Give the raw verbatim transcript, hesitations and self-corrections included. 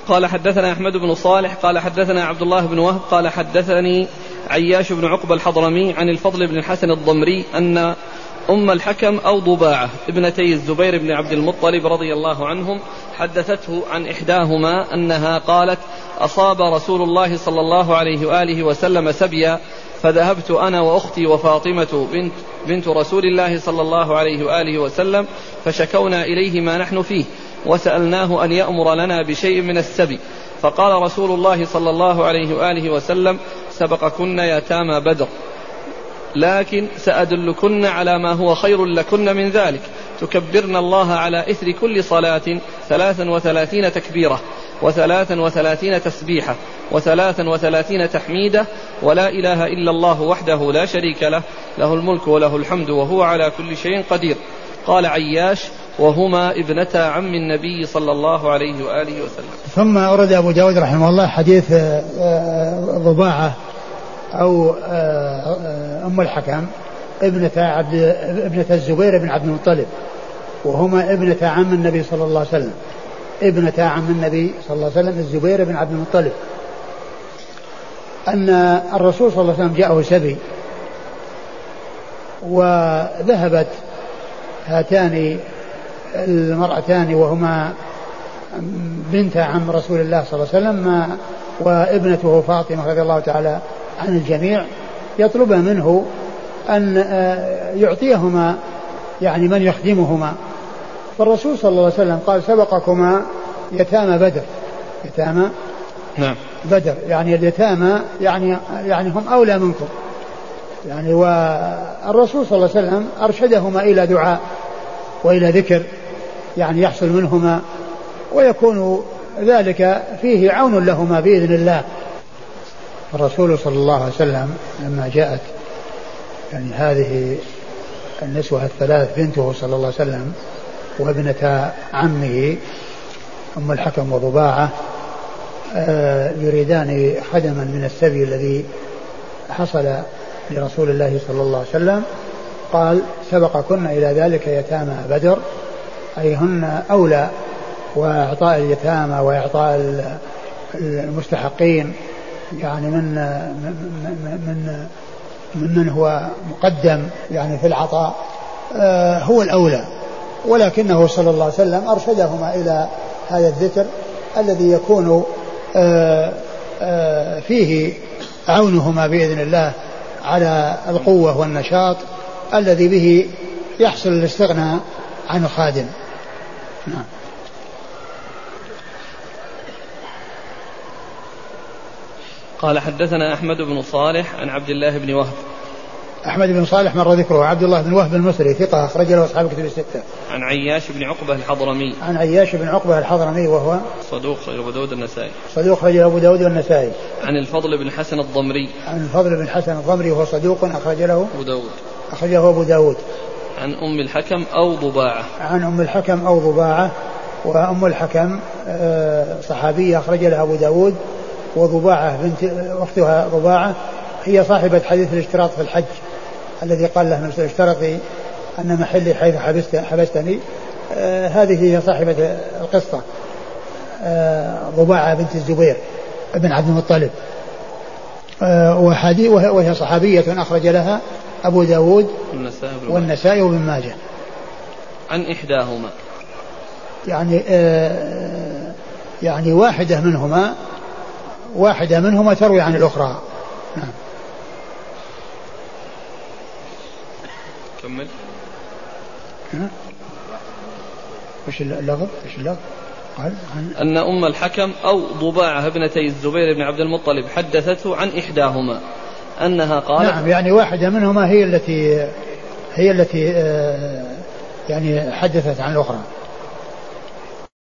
قال حدثنا أحمد بن صالح قال حدثنا عبد الله بن وهب قال حدثني عياش بن عقبة الحضرمي عن الفضل بن الحسن الضمري أن أم الحكم أو ضباعة ابنتي الزبير بن عبد المطلب رضي الله عنهم حدثته عن إحداهما أنها قالت: أصاب رسول الله صلى الله عليه وآله وسلم سبيا، فذهبت أنا وأختي وفاطمة بنت, بنت رسول الله صلى الله عليه وآله وسلم فشكونا إليه ما نحن فيه، وسألناه أن يأمر لنا بشيء من السبي، فقال رسول الله صلى الله عليه وآله وسلم: سبقكن يتامى بدر، لكن سأدلكن على ما هو خير لكن من ذلك، تكبرن الله على إثر كل صلاة ثلاثا وثلاثين تكبيرة، وثلاثا وثلاثين تسبيحة، وثلاثا وثلاثين تحميدة، ولا إله إلا الله وحده لا شريك له، له الملك وله الحمد وهو على كل شيء قدير. قال عياش: وهما ابنتا عم النبي صلى الله عليه وآله وسلم. ثم أورد أبو داود رحمه الله حديث ضباعة أو أم الحكم ابنة عبد ابنة الزبير بن عبد المطلب، وهما ابنة عم النبي صلى الله عليه وسلم، ابنة عم النبي صلى الله عليه وسلم الزبير بن عبد المطلب، أن الرسول صلى الله عليه وسلم جاءه سبي، وذهبت هاتان المرأتان وهما بنت عم رسول الله صلى الله عليه وسلم وابنته فاطمة رضي الله تعالى عن الجميع، يطلب منه أن يعطيهما يعني من يخدمهما. فالرسول صلى الله عليه وسلم قال: سبقكما يتامى بدر. يتامى نعم بدر يعني اليتامى يعني يعني هم أولى منكم يعني. والرسول صلى الله عليه وسلم أرشدهما إلى دعاء وإلى ذكر يعني يحصل منهما، ويكون ذلك فيه عون لهما بإذن الله. الرسول صلى الله عليه وسلم لما جاءت يعني هذه النسوة الثلاث بنته صلى الله عليه وسلم وابنة عمه أم الحكم وضباعة يريدان خدما من السبي الذي حصل لرسول الله صلى الله عليه وسلم، قال: سبقكن إلى ذلك يتامى بدر، أي هن أولى، وإعطاء اليتامى وإعطاء المستحقين يعني من من من من هو مقدم يعني في العطاء هو الأولى، ولكنه صلى الله عليه وسلم أرشدهما إلى هذا الذكر الذي يكون فيه عونهما بإذن الله على القوة والنشاط الذي به يحصل الاستغناء عن الخادم. نعم. قال حدثنا أحمد بن صالح عن عبد الله بن وهب. أحمد بن صالح مر ذكره. عبد الله بن وهب المصري ثقة أخرج له أصحاب الكتب الستة. عن عياش بن عقبة الحضرمي. عن عياش بن عقبة الحضرمي وهو صدوق خرج أبو داود النسائي. صدوق خرج أبو داود والنسائي. عن الفضل بن حسن الضمري. عن الفضل بن حسن الضمري وهو صدوق أخرج له أبو داود. أخرجه أبو داود. عن أم الحكم أو ضباعة. عن أم الحكم أو ضباعة، وأم الحكم صحابية أخرج لها أبو داود، وضباعة بنت أختها ضباعة هي صاحبة حديث الاشتراط في الحج الذي قال له: اشترطي أن محلي حيث حبست حبستني. آه هذه هي صاحبة القصة، آه ضباعة بنت الزبير بن عبد المطلب، آه وهي صحابية أخرج لها أبو داود والنسائي وابن ماجه. عن إحداهما يعني آه يعني واحدة منهما واحدة منهما تروي عن الأخرى. نعم. كمل. وش اللغة؟ وش اللغة؟ قال عن أن أم الحكم أو ضباعة ابنتي الزبير بن عبد المطلب حدثته عن إحداهما أنها قالت. نعم يعني واحدة منهما هي التي هي التي آه يعني حدثت عن الأخرى.